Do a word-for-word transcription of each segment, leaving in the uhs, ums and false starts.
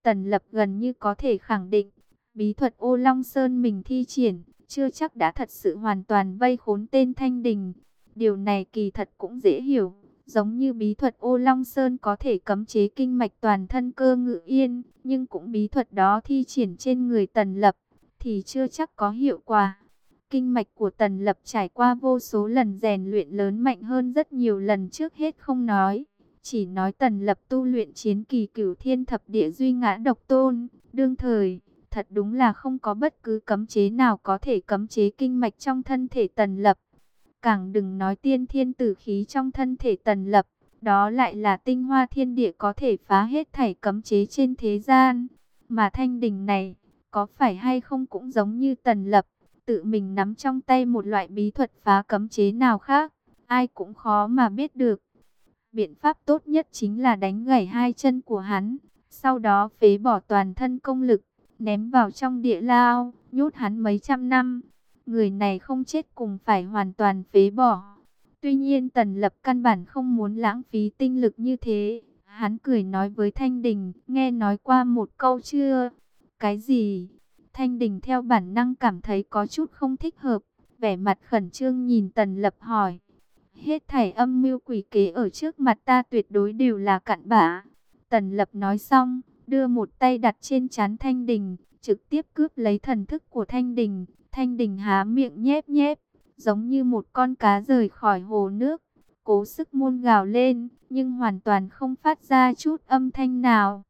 Tần Lập gần như có thể khẳng định, bí thuật Ô Long Sơn mình thi triển, chưa chắc đã thật sự hoàn toàn vây khốn tên Thanh Đình. Điều này kỳ thật cũng dễ hiểu, giống như bí thuật Ô Long Sơn có thể cấm chế kinh mạch toàn thân Cơ Ngự Yên, nhưng cũng bí thuật đó thi triển trên người Tần Lập, thì chưa chắc có hiệu quả. Kinh mạch của Tần Lập trải qua vô số lần rèn luyện lớn mạnh hơn rất nhiều lần trước hết không nói. Chỉ nói Tần Lập tu luyện chiến kỳ Cửu Thiên Thập Địa Duy Ngã Độc Tôn, đương thời, thật đúng là không có bất cứ cấm chế nào có thể cấm chế kinh mạch trong thân thể Tần Lập. Càng đừng nói tiên thiên tử khí trong thân thể Tần Lập, đó lại là tinh hoa thiên địa có thể phá hết thảy cấm chế trên thế gian. Mà Thanh Đình này, có phải hay không cũng giống như Tần Lập, tự mình nắm trong tay một loại bí thuật phá cấm chế nào khác, ai cũng khó mà biết được. Biện pháp tốt nhất chính là đánh gãy hai chân của hắn, sau đó phế bỏ toàn thân công lực, ném vào trong địa lao, nhốt hắn mấy trăm năm. Người này không chết cùng phải hoàn toàn phế bỏ. Tuy nhiên Tần Lập căn bản không muốn lãng phí tinh lực như thế. Hắn cười nói với Thanh Đình, nghe nói qua một câu chưa? Cái gì? Thanh Đình theo bản năng cảm thấy có chút không thích hợp, vẻ mặt khẩn trương nhìn Tần Lập hỏi. Hết thảy âm mưu quỷ kế ở trước mặt ta tuyệt đối đều là cặn bã. Tần Lập nói xong, đưa một tay đặt trên trán Thanh Đình, trực tiếp cướp lấy thần thức của Thanh Đình. Thanh Đình há miệng nhép nhép, giống như một con cá rời khỏi hồ nước, cố sức muôn gào lên, nhưng hoàn toàn không phát ra chút âm thanh nào.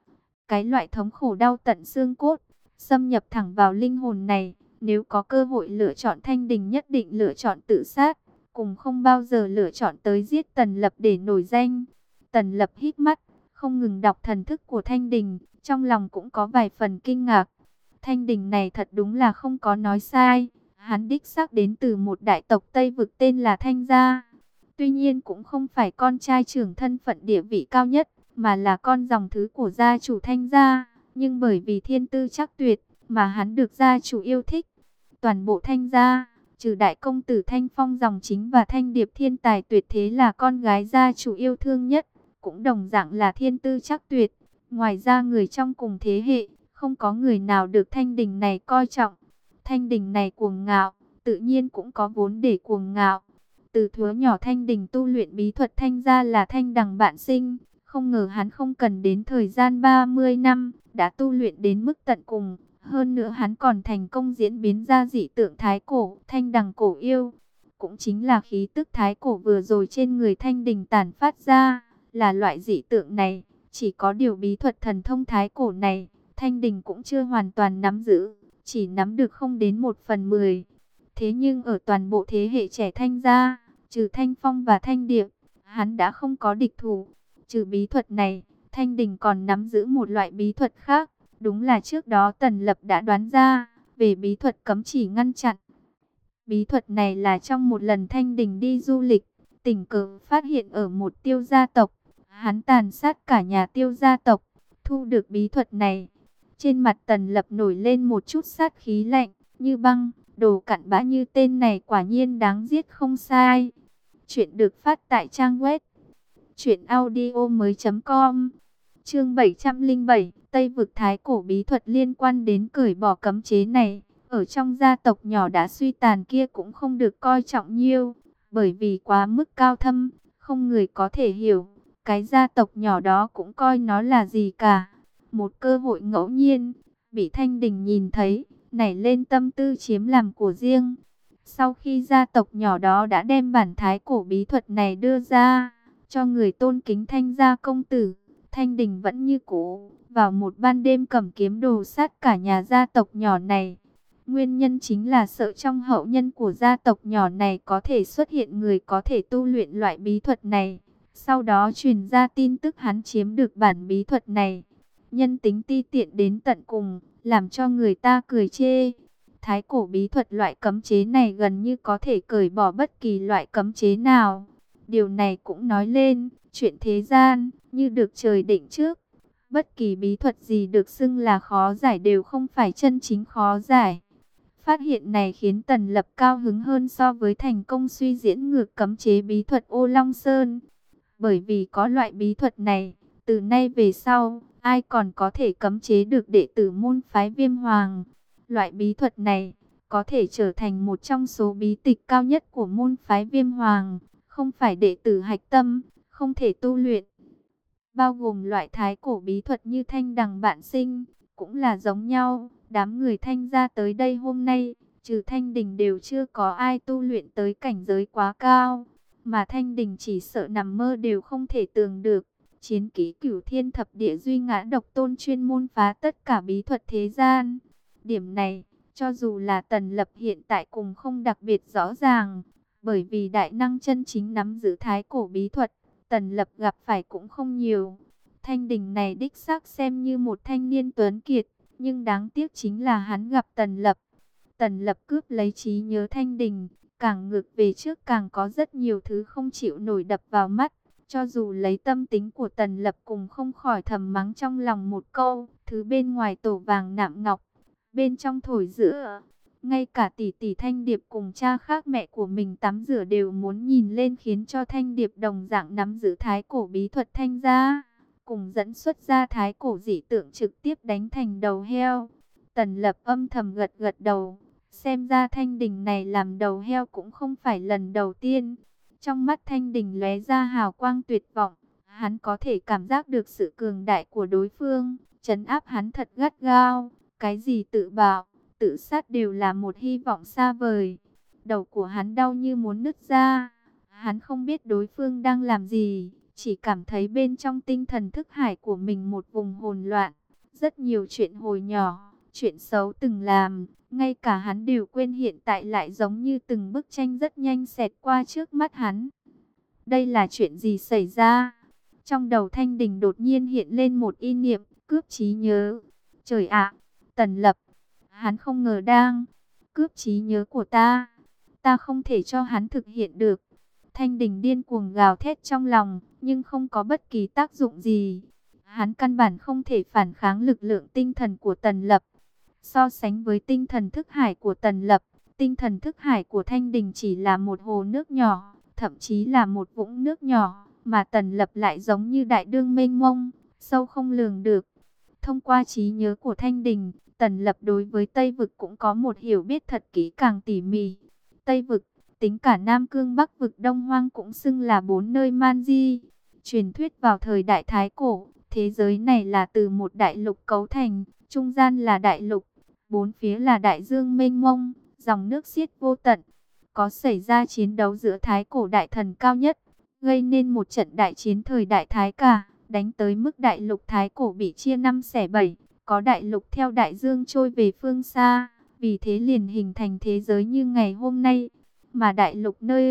Cái loại thống khổ đau tận xương cốt, xâm nhập thẳng vào linh hồn này, nếu có cơ hội lựa chọn Thanh Đình nhất định lựa chọn tự sát, cùng không bao giờ lựa chọn tới giết Tần Lập để nổi danh. Tần Lập hít mắt, không ngừng đọc thần thức của Thanh Đình, trong lòng cũng có vài phần kinh ngạc. Thanh Đình này thật đúng là không có nói sai, hắn đích xác đến từ một đại tộc Tây Vực tên là Thanh Gia. Tuy nhiên cũng không phải con trai trưởng thân phận địa vị cao nhất, mà là con dòng thứ của gia chủ Thanh Gia. Nhưng bởi vì thiên tư chắc tuyệt, mà hắn được gia chủ yêu thích. Toàn bộ Thanh Gia, trừ đại công tử Thanh Phong dòng chính và Thanh Điệp thiên tài tuyệt thế là con gái gia chủ yêu thương nhất, cũng đồng dạng là thiên tư chắc tuyệt. Ngoài ra người trong cùng thế hệ, không có người nào được Thanh Đình này coi trọng. Thanh Đình này cuồng ngạo, tự nhiên cũng có vốn để cuồng ngạo. Từ thuở nhỏ Thanh Đình tu luyện bí thuật Thanh Gia là Thanh Đằng bạn sinh. Không ngờ hắn không cần đến thời gian ba mươi năm, đã tu luyện đến mức tận cùng. Hơn nữa hắn còn thành công diễn biến ra dị tượng thái cổ, Thanh Đằng cổ yêu. Cũng chính là khí tức thái cổ vừa rồi trên người Thanh Đình tản phát ra, là loại dị tượng này. Chỉ có điều bí thuật thần thông thái cổ này, Thanh Đình cũng chưa hoàn toàn nắm giữ, chỉ nắm được không đến một phần mười. Thế nhưng ở toàn bộ thế hệ trẻ Thanh Gia, trừ Thanh Phong và Thanh Điệp, hắn đã không có địch thủ. Trừ bí thuật này, Thanh Đình còn nắm giữ một loại bí thuật khác. Đúng là trước đó Tần Lập đã đoán ra, về bí thuật cấm chỉ ngăn chặn. Bí thuật này là trong một lần Thanh Đình đi du lịch, tình cờ phát hiện ở một Tiêu gia tộc. Hắn tàn sát cả nhà Tiêu gia tộc, thu được bí thuật này. Trên mặt Tần Lập nổi lên một chút sát khí lạnh, như băng, đồ cặn bã như tên này quả nhiên đáng giết không sai. Chuyện được phát tại trang web truyện audio mới chấm com. Chương bảy trăm lẻ bảy, Tây vực thái cổ bí thuật liên quan đến cởi bỏ cấm chế này, ở trong gia tộc nhỏ đã suy tàn kia cũng không được coi trọng nhiêu, bởi vì quá mức cao thâm, không người có thể hiểu. Cái gia tộc nhỏ đó cũng coi nó là gì cả. Một cơ hội ngẫu nhiên, bị Thanh Đình nhìn thấy, nảy lên tâm tư chiếm làm của riêng. Sau khi gia tộc nhỏ đó đã đem bản thái cổ bí thuật này đưa ra, cho người tôn kính Thanh gia công tử, Thanh Đình vẫn như cũ, vào một ban đêm cầm kiếm đồ sát cả nhà gia tộc nhỏ này. Nguyên nhân chính là sợ trong hậu nhân của gia tộc nhỏ này có thể xuất hiện người có thể tu luyện loại bí thuật này. Sau đó truyền ra tin tức hắn chiếm được bản bí thuật này. Nhân tính ti tiện đến tận cùng, làm cho người ta cười chê. Thái cổ bí thuật loại cấm chế này gần như có thể cởi bỏ bất kỳ loại cấm chế nào. Điều này cũng nói lên, chuyện thế gian, như được trời định trước. Bất kỳ bí thuật gì được xưng là khó giải đều không phải chân chính khó giải. Phát hiện này khiến Tần Lập cao hứng hơn so với thành công suy diễn ngược cấm chế bí thuật Ô Long Sơn. Bởi vì có loại bí thuật này, từ nay về sau, ai còn có thể cấm chế được đệ tử môn phái Viêm Hoàng. Loại bí thuật này có thể trở thành một trong số bí tịch cao nhất của môn phái Viêm Hoàng, không phải đệ tử hạch tâm, không thể tu luyện. Bao gồm loại thái cổ bí thuật như thanh đằng vạn sinh, cũng là giống nhau. Đám người Thanh gia tới đây hôm nay, trừ Thanh Đình đều chưa có ai tu luyện tới cảnh giới quá cao, mà Thanh Đình chỉ sợ nằm mơ đều không thể tưởng được. Chiến kỹ Cửu Thiên Thập Địa Duy Ngã Độc Tôn chuyên môn phá tất cả bí thuật thế gian. Điểm này, cho dù là Tần Lập hiện tại cũng không đặc biệt rõ ràng, bởi vì đại năng chân chính nắm giữ thái cổ bí thuật, Tần Lập gặp phải cũng không nhiều. Thanh Đình này đích xác xem như một thanh niên tuấn kiệt, nhưng đáng tiếc chính là hắn gặp Tần Lập. Tần Lập cướp lấy trí nhớ Thanh Đình, càng ngược về trước càng có rất nhiều thứ không chịu nổi đập vào mắt. Cho dù lấy tâm tính của Tần Lập cùng không khỏi thầm mắng trong lòng một câu, thứ bên ngoài tổ vàng nạm ngọc, bên trong thổi giữa. Ngay cả tỷ tỷ Thanh Điệp cùng cha khác mẹ của mình tắm rửa đều muốn nhìn lên, khiến cho Thanh Điệp đồng dạng nắm giữ thái cổ bí thuật Thanh gia, cùng dẫn xuất ra thái cổ dị tượng trực tiếp đánh thành đầu heo. Tần Lập âm thầm gật gật đầu, xem ra Thanh Đình này làm đầu heo cũng không phải lần đầu tiên. Trong mắt Thanh Đình lóe ra hào quang tuyệt vọng, hắn có thể cảm giác được sự cường đại của đối phương, trấn áp hắn thật gắt gao. Cái gì tự bạo, tự sát đều là một hy vọng xa vời. Đầu của hắn đau như muốn nứt ra. Hắn không biết đối phương đang làm gì, chỉ cảm thấy bên trong tinh thần thức hải của mình một vùng hỗn loạn. Rất nhiều chuyện hồi nhỏ, chuyện xấu từng làm, ngay cả hắn đều quên, hiện tại lại giống như từng bức tranh rất nhanh xẹt qua trước mắt hắn. Đây là chuyện gì xảy ra? Trong đầu Thanh Đình đột nhiên hiện lên một ý niệm, cướp trí nhớ. Trời ạ, Tần Lập, hắn không ngờ đang cướp trí nhớ của ta. Ta không thể cho hắn thực hiện được. Thanh Đình điên cuồng gào thét trong lòng, nhưng không có bất kỳ tác dụng gì. Hắn căn bản không thể phản kháng lực lượng tinh thần của Tần Lập. So sánh với tinh thần thức hải của Tần Lập, tinh thần thức hải của Thanh Đình chỉ là một hồ nước nhỏ, thậm chí là một vũng nước nhỏ, mà Tần Lập lại giống như đại dương mênh mông, sâu không lường được. Thông qua trí nhớ của Thanh Đình, Tần Lập đối với Tây Vực cũng có một hiểu biết thật kỹ càng tỉ mỉ. Tây Vực, tính cả Nam Cương Bắc Vực Đông Hoang cũng xưng là bốn nơi man di. Truyền thuyết vào thời đại Thái Cổ, thế giới này là từ một đại lục cấu thành, trung gian là đại lục, bốn phía là đại dương mênh mông, dòng nước xiết vô tận. Có xảy ra chiến đấu giữa Thái Cổ đại thần cao nhất, gây nên một trận đại chiến thời đại Thái Cả, đánh tới mức đại lục Thái Cổ bị chia năm xẻ bảy, có đại lục theo đại dương trôi về phương xa, vì thế liền hình thành thế giới như ngày hôm nay. Mà đại lục nơi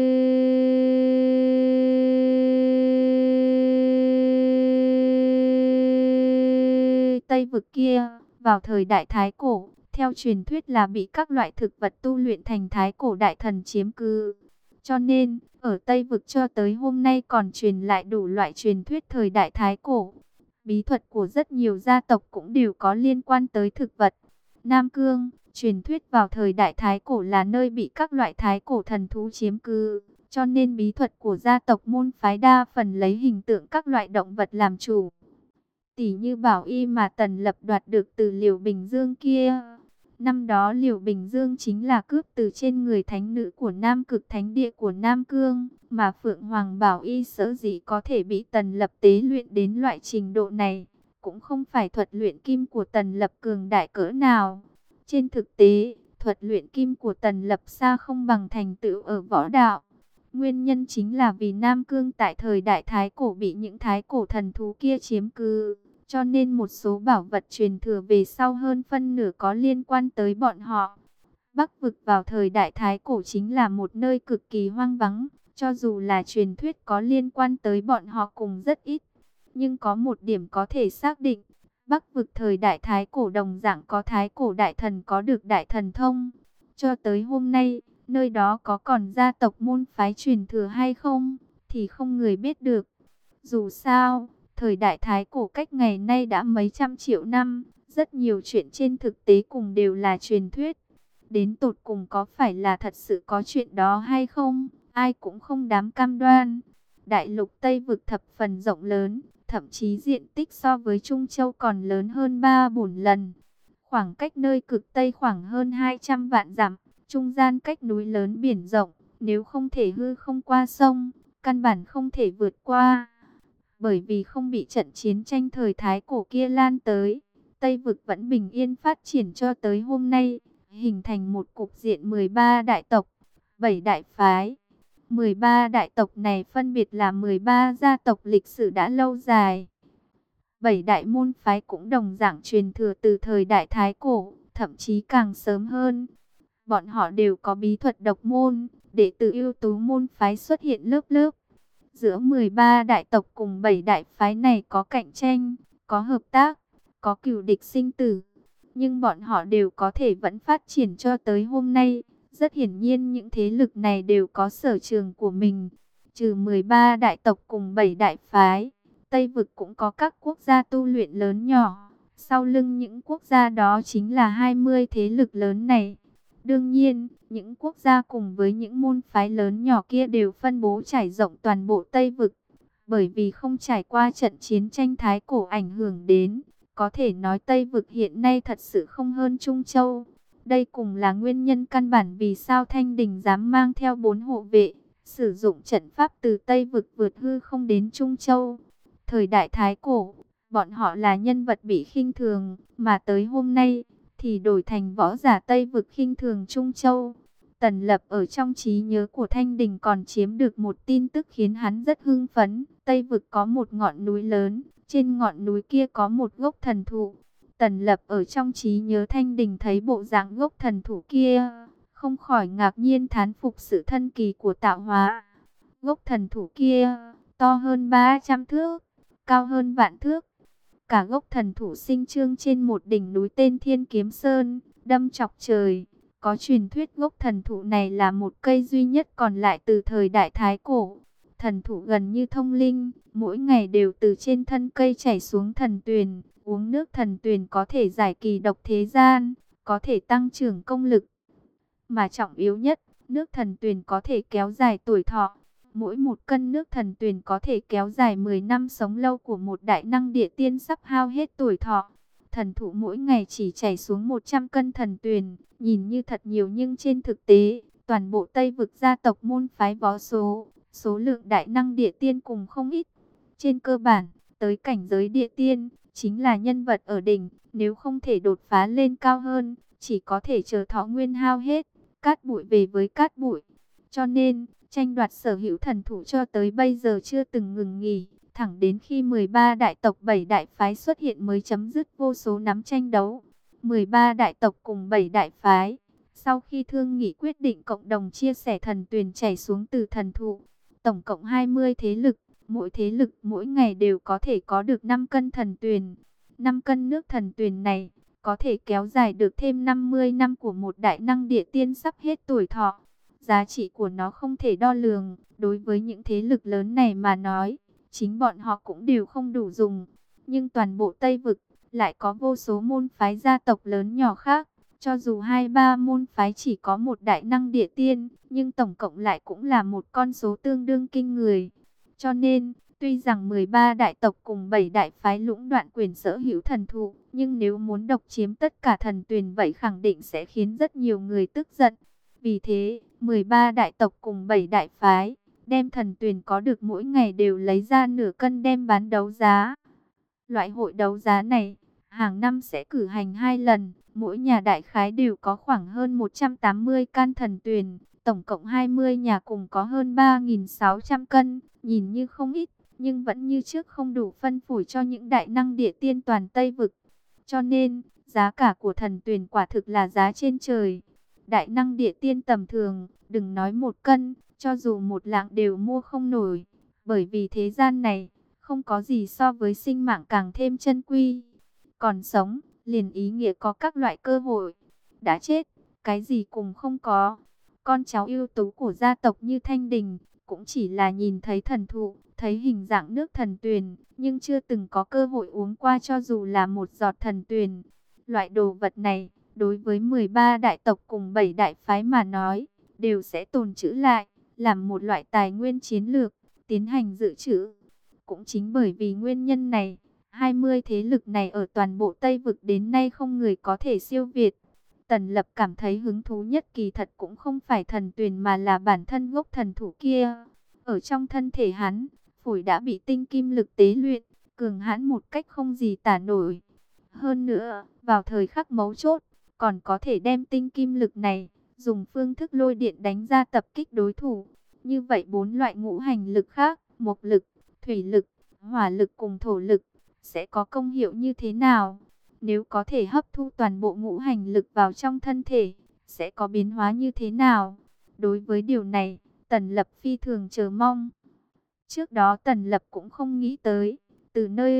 Tây Vực kia, vào thời đại Thái Cổ, theo truyền thuyết là bị các loại thực vật tu luyện thành Thái Cổ đại thần chiếm cứ. Cho nên, ở Tây Vực cho tới hôm nay còn truyền lại đủ loại truyền thuyết thời đại Thái Cổ. Bí thuật của rất nhiều gia tộc cũng đều có liên quan tới thực vật. Nam Cương, truyền thuyết vào thời đại Thái Cổ là nơi bị các loại Thái Cổ thần thú chiếm cứ. Cho nên bí thuật của gia tộc môn phái đa phần lấy hình tượng các loại động vật làm chủ. Tỷ như bảo y mà Tần Lập đoạt được từ Liễu Bình Dương kia. Năm đó Liễu Bình Dương chính là cướp từ trên người thánh nữ của Nam Cực Thánh Địa của Nam Cương, mà Phượng Hoàng Bảo Y sở dĩ có thể bị Tần Lập tế luyện đến loại trình độ này, cũng không phải thuật luyện kim của Tần Lập cường đại cỡ nào. Trên thực tế, thuật luyện kim của Tần Lập xa không bằng thành tựu ở võ đạo. Nguyên nhân chính là vì Nam Cương tại thời đại Thái Cổ bị những Thái Cổ thần thú kia chiếm cứ, cho nên một số bảo vật truyền thừa về sau hơn phân nửa có liên quan tới bọn họ. Bắc Vực vào thời đại Thái Cổ chính là một nơi cực kỳ hoang vắng, cho dù là truyền thuyết có liên quan tới bọn họ cũng rất ít. Nhưng có một điểm có thể xác định, Bắc Vực thời đại Thái Cổ đồng dạng có Thái Cổ đại thần có được đại thần thông. Cho tới hôm nay, nơi đó có còn gia tộc môn phái truyền thừa hay không, thì không người biết được. Dù sao, thời đại Thái Cổ cách ngày nay đã mấy trăm triệu năm, rất nhiều chuyện trên thực tế cùng đều là truyền thuyết. Đến tột cùng có phải là thật sự có chuyện đó hay không, ai cũng không dám cam đoan. Đại lục Tây Vực thập phần rộng lớn, thậm chí diện tích so với Trung Châu còn lớn hơn ba bốn lần. Khoảng cách nơi cực Tây khoảng hơn hai trăm vạn dặm, trung gian cách núi lớn biển rộng, nếu không thể hư không qua sông, căn bản không thể vượt qua. Bởi vì không bị trận chiến tranh thời Thái cổ kia lan tới, Tây vực vẫn bình yên phát triển cho tới hôm nay, hình thành một cục diện mười ba đại tộc, bảy đại phái. mười ba đại tộc này phân biệt là mười ba gia tộc lịch sử đã lâu dài. Bảy đại môn phái cũng đồng dạng truyền thừa từ thời đại Thái cổ, thậm chí càng sớm hơn. Bọn họ đều có bí thuật độc môn, đệ tử ưu tú môn phái xuất hiện lớp lớp. Giữa mười ba đại tộc cùng bảy đại phái này có cạnh tranh, có hợp tác, có cừu địch sinh tử. Nhưng bọn họ đều có thể vẫn phát triển cho tới hôm nay. Rất hiển nhiên những thế lực này đều có sở trường của mình. Trừ mười ba đại tộc cùng bảy đại phái, Tây vực cũng có các quốc gia tu luyện lớn nhỏ. Sau lưng những quốc gia đó chính là hai mươi thế lực lớn này. Đương nhiên, những quốc gia cùng với những môn phái lớn nhỏ kia đều phân bố trải rộng toàn bộ Tây vực. Bởi vì không trải qua trận chiến tranh Thái cổ ảnh hưởng đến, có thể nói Tây vực hiện nay thật sự không hơn Trung Châu. Đây cũng là nguyên nhân căn bản vì sao Thanh Đình dám mang theo bốn hộ vệ, sử dụng trận pháp từ Tây vực vượt hư không đến Trung Châu. Thời đại Thái cổ, bọn họ là nhân vật bị khinh thường, mà tới hôm nay thì đổi thành võ giả Tây vực khinh thường Trung Châu. Tần Lập ở trong trí nhớ của Thanh Đình còn chiếm được một tin tức khiến hắn rất hưng phấn. Tây vực có một ngọn núi lớn, trên ngọn núi kia có một gốc thần thụ. Tần Lập ở trong trí nhớ Thanh Đình thấy bộ dạng gốc thần thụ kia, không khỏi ngạc nhiên thán phục sự thân kỳ của tạo hóa. Gốc thần thụ kia to hơn ba trăm thước, cao hơn vạn thước. Cả gốc thần thụ sinh trưởng trên một đỉnh núi tên Thiên Kiếm Sơn, đâm chọc trời. Có truyền thuyết gốc thần thụ này là một cây duy nhất còn lại từ thời đại Thái cổ. Thần thụ gần như thông linh, mỗi ngày đều từ trên thân cây chảy xuống thần tuyền. Uống nước thần tuyền có thể giải kỳ độc thế gian, có thể tăng trưởng công lực. Mà trọng yếu nhất, nước thần tuyền có thể kéo dài tuổi thọ. Mỗi một cân nước thần tuyền có thể kéo dài mười năm sống lâu của một đại năng địa tiên sắp hao hết tuổi thọ. Thần thụ mỗi ngày chỉ chảy xuống một trăm cân thần tuyền, nhìn như thật nhiều nhưng trên thực tế, toàn bộ Tây vực gia tộc môn phái võ số, số lượng đại năng địa tiên cùng không ít. Trên cơ bản, tới cảnh giới địa tiên, chính là nhân vật ở đỉnh, nếu không thể đột phá lên cao hơn, chỉ có thể chờ thọ nguyên hao hết, cát bụi về với cát bụi. Cho nên, tranh đoạt sở hữu thần thụ cho tới bây giờ chưa từng ngừng nghỉ, thẳng đến khi mười ba đại tộc bảy đại phái xuất hiện mới chấm dứt vô số nắm tranh đấu. mười ba đại tộc cùng bảy đại phái, sau khi thương nghị quyết định cộng đồng chia sẻ thần tuyền chảy xuống từ thần thụ, tổng cộng hai mươi thế lực, mỗi thế lực mỗi ngày đều có thể có được năm cân thần tuyền. năm cân nước thần tuyền này có thể kéo dài được thêm năm mươi năm của một đại năng địa tiên sắp hết tuổi thọ. Giá trị của nó không thể đo lường, đối với những thế lực lớn này mà nói, chính bọn họ cũng đều không đủ dùng. Nhưng toàn bộ Tây vực lại có vô số môn phái gia tộc lớn nhỏ khác, cho dù hai ba môn phái chỉ có một đại năng địa tiên, nhưng tổng cộng lại cũng là một con số tương đương kinh người. Cho nên, tuy rằng mười ba đại tộc cùng bảy đại phái lũng đoạn quyền sở hữu thần thụ, nhưng nếu muốn độc chiếm tất cả thần tuyền vậy khẳng định sẽ khiến rất nhiều người tức giận. Vì thế, mười ba đại tộc cùng bảy đại phái, đem thần tuyền có được mỗi ngày đều lấy ra nửa cân đem bán đấu giá. Loại hội đấu giá này, hàng năm sẽ cử hành hai lần, mỗi nhà đại khái đều có khoảng hơn một trăm tám mươi can thần tuyền, tổng cộng hai mươi nhà cùng có hơn ba nghìn sáu trăm cân, nhìn như không ít, nhưng vẫn như trước không đủ phân phối cho những đại năng địa tiên toàn Tây vực. Cho nên, giá cả của thần tuyền quả thực là giá trên trời. Đại năng địa tiên tầm thường, đừng nói một cân, cho dù một lạng đều mua không nổi. Bởi vì thế gian này, không có gì so với sinh mạng càng thêm chân quý. Còn sống, liền ý nghĩa có các loại cơ hội. Đã chết, cái gì cũng không có. Con cháu ưu tú của gia tộc như Thanh Đình, cũng chỉ là nhìn thấy thần thụ, thấy hình dạng nước thần tuyền, nhưng chưa từng có cơ hội uống qua cho dù là một giọt thần tuyền. Loại đồ vật này, đối với mười ba đại tộc cùng bảy đại phái mà nói, đều sẽ tồn trữ lại, làm một loại tài nguyên chiến lược, tiến hành dự trữ. Cũng chính bởi vì nguyên nhân này, hai mươi thế lực này ở toàn bộ Tây Vực đến nay không người có thể siêu việt. Tần Lập cảm thấy hứng thú nhất kỳ thật cũng không phải thần tuyền mà là bản thân gốc thần thủ kia. Ở trong thân thể hắn, phổi đã bị tinh kim lực tế luyện, cường hãn một cách không gì tả nổi. Hơn nữa, vào thời khắc mấu chốt, còn có thể đem tinh kim lực này, dùng phương thức lôi điện đánh ra tập kích đối thủ. Như vậy bốn loại ngũ hành lực khác, mộc lực, thủy lực, hỏa lực cùng thổ lực, sẽ có công hiệu như thế nào? Nếu có thể hấp thu toàn bộ ngũ hành lực vào trong thân thể, sẽ có biến hóa như thế nào? Đối với điều này, Tần Lập phi thường chờ mong. Trước đó Tần Lập cũng không nghĩ tới, từ nơi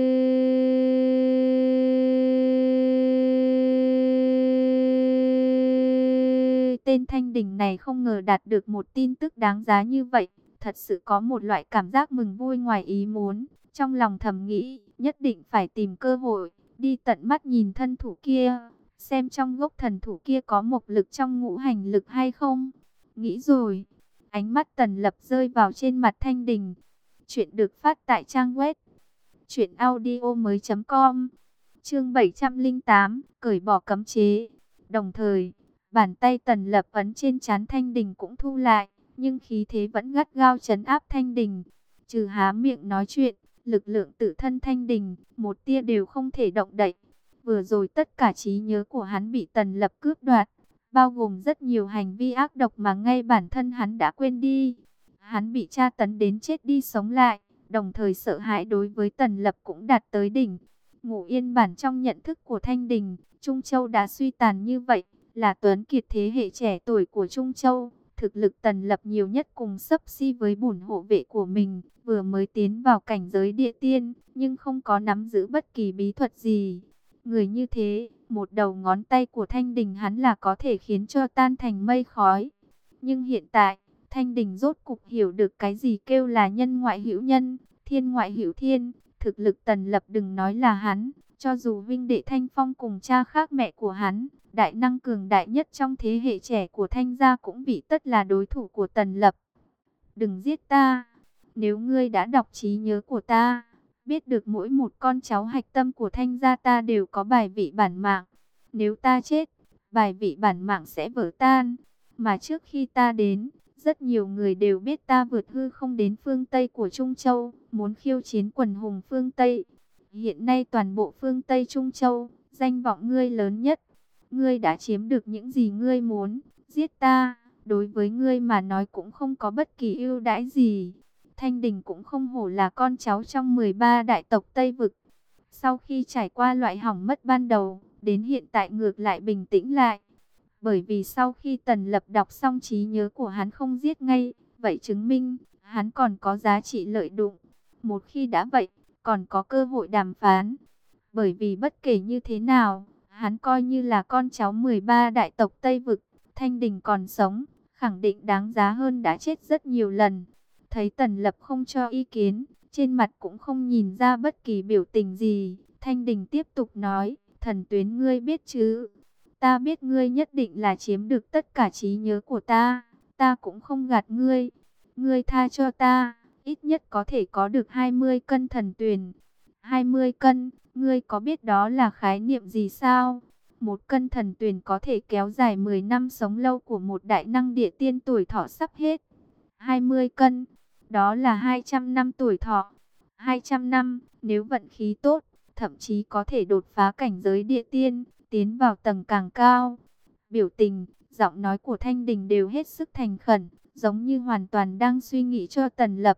tên Thanh Đình này không ngờ đạt được một tin tức đáng giá như vậy. Thật sự có một loại cảm giác mừng vui ngoài ý muốn. Trong lòng thầm nghĩ, nhất định phải tìm cơ hội, đi tận mắt nhìn thân thủ kia, xem trong gốc thần thủ kia có mộc lực trong ngũ hành lực hay không. Nghĩ rồi, ánh mắt Tần Lập rơi vào trên mặt Thanh Đình. Chuyện được phát tại trang web truyện audio mới chấm com. Chương bảy trăm lẻ tám, cởi bỏ cấm chế. Đồng thời, bàn tay Tần Lập ấn trên trán Thanh Đình cũng thu lại, nhưng khí thế vẫn gắt gao trấn áp Thanh Đình. Trừ há miệng nói chuyện, lực lượng tự thân Thanh Đình, một tia đều không thể động đậy. Vừa rồi tất cả trí nhớ của hắn bị Tần Lập cướp đoạt, bao gồm rất nhiều hành vi ác độc mà ngay bản thân hắn đã quên đi. Hắn bị tra tấn đến chết đi sống lại, đồng thời sợ hãi đối với Tần Lập cũng đạt tới đỉnh. Ngủ yên bản trong nhận thức của Thanh Đình, Trung Châu đã suy tàn như vậy, là tuấn kiệt thế hệ trẻ tuổi của Trung Châu. Thực lực Tần Lập nhiều nhất cùng xấp xi với bổn hộ vệ của mình, vừa mới tiến vào cảnh giới địa tiên, nhưng không có nắm giữ bất kỳ bí thuật gì. Người như thế, một đầu ngón tay của Thanh Đình hắn là có thể khiến cho tan thành mây khói. Nhưng hiện tại, Thanh Đình rốt cục hiểu được cái gì kêu là nhân ngoại hữu nhân, thiên ngoại hữu thiên. Thực lực Tần Lập đừng nói là hắn, cho dù huynh đệ Thanh Phong cùng cha khác mẹ của hắn, đại năng cường đại nhất trong thế hệ trẻ của Thanh gia cũng bị tất là đối thủ của Tần Lập. Đừng giết ta, nếu ngươi đã đọc trí nhớ của ta, biết được mỗi một con cháu hạch tâm của Thanh gia ta đều có bài vị bản mạng. Nếu ta chết, bài vị bản mạng sẽ vỡ tan. Mà trước khi ta đến, rất nhiều người đều biết ta vượt hư không đến phương Tây của Trung Châu, muốn khiêu chiến quần hùng phương Tây. Hiện nay toàn bộ phương Tây Trung Châu, danh vọng ngươi lớn nhất. Ngươi đã chiếm được những gì ngươi muốn, giết ta, đối với ngươi mà nói cũng không có bất kỳ ưu đãi gì. Thanh Đình cũng không hổ là con cháu trong mười ba đại tộc Tây Vực. Sau khi trải qua loại hỏng mất ban đầu, đến hiện tại ngược lại bình tĩnh lại. Bởi vì sau khi Tần Lập đọc xong trí nhớ của hắn không giết ngay, vậy chứng minh hắn còn có giá trị lợi dụng. Một khi đã vậy, còn có cơ hội đàm phán. Bởi vì bất kể như thế nào, hắn coi như là con cháu mười ba đại tộc Tây Vực, Thanh Đình còn sống, khẳng định đáng giá hơn đã chết rất nhiều lần. Thấy Tần Lập không cho ý kiến, trên mặt cũng không nhìn ra bất kỳ biểu tình gì, Thanh Đình tiếp tục nói, thần tuyến ngươi biết chứ, ta biết ngươi nhất định là chiếm được tất cả trí nhớ của ta, ta cũng không gạt ngươi, ngươi tha cho ta, ít nhất có thể có được hai mươi cân thần tuyền. hai mươi cân, ngươi có biết đó là khái niệm gì sao? Một cân thần tuyền có thể kéo dài mười năm sống lâu của một đại năng địa tiên tuổi thọ sắp hết. hai mươi cân, đó là hai trăm năm tuổi thọ. hai trăm năm, nếu vận khí tốt, thậm chí có thể đột phá cảnh giới địa tiên, tiến vào tầng càng cao. Biểu tình, giọng nói của Thanh Đình đều hết sức thành khẩn, giống như hoàn toàn đang suy nghĩ cho Tần Lập.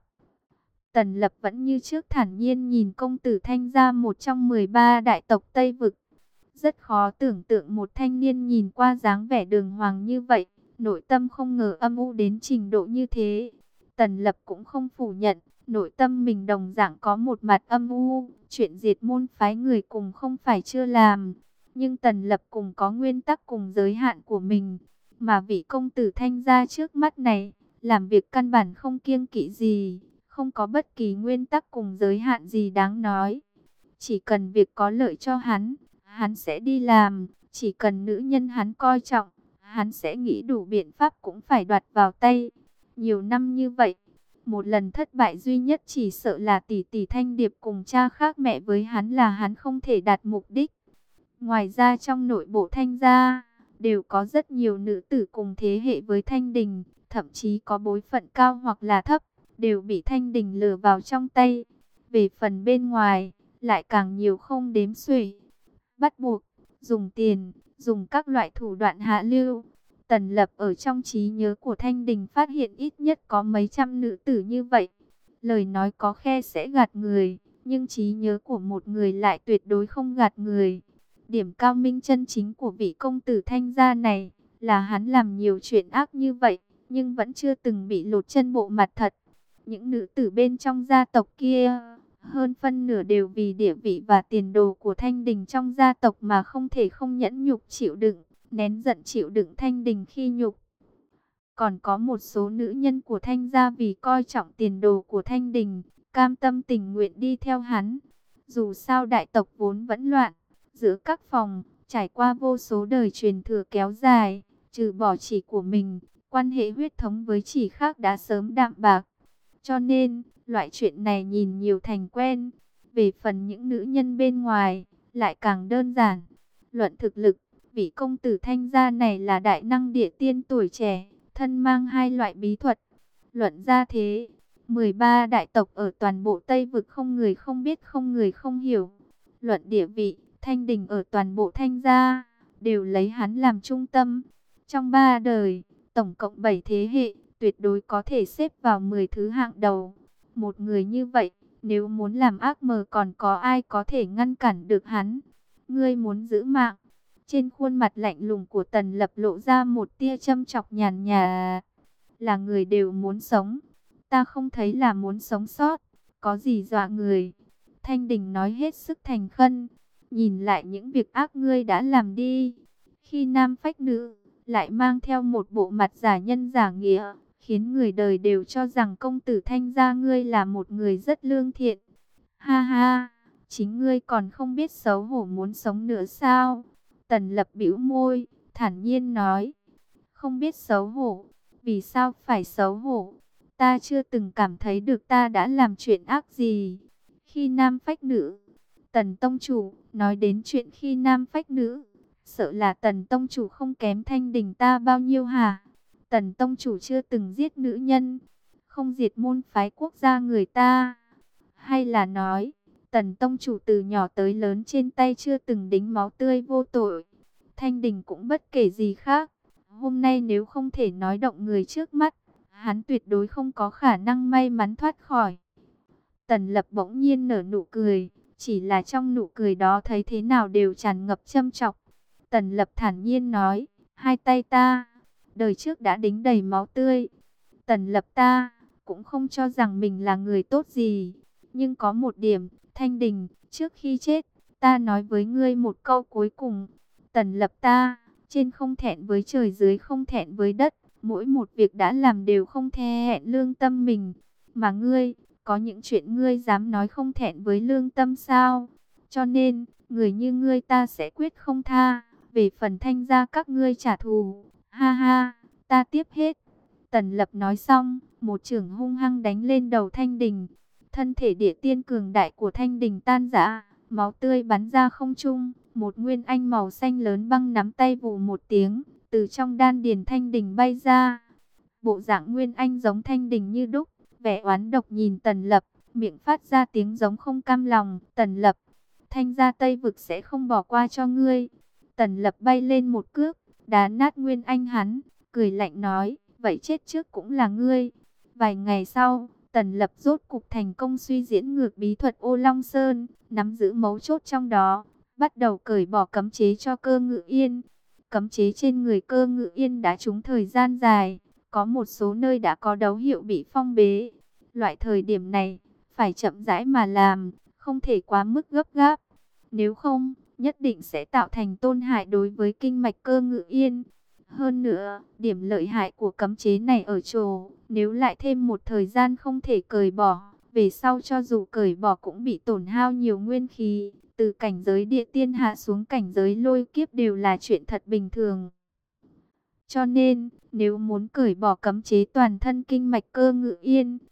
Tần Lập vẫn như trước thản nhiên nhìn công tử Thanh gia, một trong mười ba đại tộc Tây Vực. Rất khó tưởng tượng một thanh niên nhìn qua dáng vẻ đường hoàng như vậy, nội tâm không ngờ âm u đến trình độ như thế. Tần Lập cũng không phủ nhận, nội tâm mình đồng dạng có một mặt âm u, chuyện diệt môn phái người cùng không phải chưa làm. Nhưng Tần Lập cùng có nguyên tắc cùng giới hạn của mình, mà vị công tử Thanh gia trước mắt này, làm việc căn bản không kiêng kỵ gì, không có bất kỳ nguyên tắc cùng giới hạn gì đáng nói. Chỉ cần việc có lợi cho hắn, hắn sẽ đi làm, chỉ cần nữ nhân hắn coi trọng, hắn sẽ nghĩ đủ biện pháp cũng phải đoạt vào tay. Nhiều năm như vậy, Một lần thất bại duy nhất chỉ sợ là tỷ tỷ Thanh Điệp cùng cha khác mẹ với hắn là hắn không thể đạt mục đích. Ngoài ra trong nội bộ Thanh gia, đều có rất nhiều nữ tử cùng thế hệ với Thanh Đình, thậm chí có bối phận cao hoặc là thấp, đều bị Thanh Đình lừa vào trong tay. Về phần bên ngoài, lại càng nhiều không đếm xuể. Bắt buộc, dùng tiền, dùng các loại thủ đoạn hạ lưu. Tần Lập ở trong trí nhớ của Thanh Đình phát hiện ít nhất có mấy trăm nữ tử như vậy. Lời nói có khe sẽ gạt người, nhưng trí nhớ của một người lại tuyệt đối không gạt người. Điểm cao minh chân chính của vị công tử Thanh gia này là hắn làm nhiều chuyện ác như vậy, nhưng vẫn chưa từng bị lột chân bộ mặt thật. Những nữ tử bên trong gia tộc kia, hơn phân nửa đều vì địa vị và tiền đồ của Thanh Đình trong gia tộc mà không thể không nhẫn nhục chịu đựng, nén giận chịu đựng Thanh Đình khi nhục. Còn có một số nữ nhân của Thanh gia vì coi trọng tiền đồ của Thanh Đình, cam tâm tình nguyện đi theo hắn. Dù sao đại tộc vốn vẫn loạn, giữa các phòng, trải qua vô số đời truyền thừa kéo dài, trừ bỏ chỉ của mình, quan hệ huyết thống với chỉ khác đã sớm đạm bạc. Cho nên, loại chuyện này nhìn nhiều thành quen. Về phần những nữ nhân bên ngoài, lại càng đơn giản. Luận thực lực, vị công tử Thanh gia này là đại năng địa tiên tuổi trẻ, thân mang hai loại bí thuật. Luận ra thế, mười ba đại tộc ở toàn bộ Tây Vực không người không biết không người không hiểu. Luận địa vị, Thanh Đình ở toàn bộ Thanh gia, đều lấy hắn làm trung tâm. Trong ba đời, tổng cộng bảy thế hệ, tuyệt đối có thể xếp vào mười thứ hạng đầu. Một người như vậy, nếu muốn làm ác mờ còn có ai có thể ngăn cản được hắn. Ngươi muốn giữ mạng. Trên khuôn mặt lạnh lùng của Tần Lập lộ ra một tia châm chọc nhàn nhạt. Là người đều muốn sống. Ta không thấy là muốn sống sót. Có gì dọa người. Thanh Đình nói hết sức thành khẩn. Nhìn lại những việc ác ngươi đã làm đi. Khi nam phách nữ, lại mang theo một bộ mặt giả nhân giả nghĩa, khiến người đời đều cho rằng công tử Thanh gia ngươi là một người rất lương thiện. Ha ha, chính ngươi còn không biết xấu hổ muốn sống nữa sao? Tần Lập bĩu môi, thản nhiên nói. Không biết xấu hổ, vì sao phải xấu hổ? Ta chưa từng cảm thấy được ta đã làm chuyện ác gì. Khi nam phách nữ, Tần Tông Chủ nói đến chuyện khi nam phách nữ, sợ là Tần Tông Chủ không kém Thanh Đình ta bao nhiêu hả? Tần Tông Chủ chưa từng giết nữ nhân, không diệt môn phái quốc gia người ta. Hay là nói, Tần Tông Chủ từ nhỏ tới lớn trên tay chưa từng đính máu tươi vô tội. Thanh Đình cũng bất kể gì khác. Hôm nay nếu không thể nói động người trước mắt, hắn tuyệt đối không có khả năng may mắn thoát khỏi. Tần Lập bỗng nhiên nở nụ cười, chỉ là trong nụ cười đó thấy thế nào đều tràn ngập châm chọc. Tần Lập thản nhiên nói, hai tay ta, đời trước đã đính đầy máu tươi. Tần Lập ta, cũng không cho rằng mình là người tốt gì. Nhưng có một điểm, Thanh Đình, trước khi chết, ta nói với ngươi một câu cuối cùng. Tần Lập ta, trên không thẹn với trời dưới không thẹn với đất. Mỗi một việc đã làm đều không thẹn lương tâm mình. Mà ngươi, có những chuyện ngươi dám nói không thẹn với lương tâm sao? Cho nên, người như ngươi ta sẽ quyết không tha. Về phần Thanh gia các ngươi trả thù, ha ha, ta tiếp hết. Tần Lập nói xong, một chưởng hung hăng đánh lên đầu Thanh Đình. Thân thể địa tiên cường đại của Thanh Đình tan rã, máu tươi bắn ra không trung. Một nguyên anh màu xanh lớn băng nắm tay vù một tiếng, từ trong đan điền Thanh Đình bay ra. Bộ dạng nguyên anh giống Thanh Đình như đúc, vẻ oán độc nhìn Tần Lập, miệng phát ra tiếng giống không cam lòng. Tần Lập, Thanh gia Tây Vực sẽ không bỏ qua cho ngươi. Tần Lập bay lên một cước, đá nát nguyên anh hắn, cười lạnh nói, vậy chết trước cũng là ngươi. Vài ngày sau, Tần Lập rốt cục thành công suy diễn ngược bí thuật Ô Long Sơn, nắm giữ mấu chốt trong đó, bắt đầu cởi bỏ cấm chế cho Cơ Ngự Yên. Cấm chế trên người Cơ Ngự Yên đã trúng thời gian dài, có một số nơi đã có dấu hiệu bị phong bế. Loại thời điểm này, phải chậm rãi mà làm, không thể quá mức gấp gáp. Nếu không, nhất định sẽ tạo thành tôn hại đối với kinh mạch Cơ Ngự Yên. Hơn nữa, điểm lợi hại của cấm chế này ở chỗ, nếu lại thêm một thời gian không thể cởi bỏ, về sau cho dù cởi bỏ cũng bị tổn hao nhiều nguyên khí. Từ cảnh giới địa tiên hạ xuống cảnh giới lôi kiếp đều là chuyện thật bình thường. Cho nên, nếu muốn cởi bỏ cấm chế toàn thân kinh mạch Cơ Ngự Yên,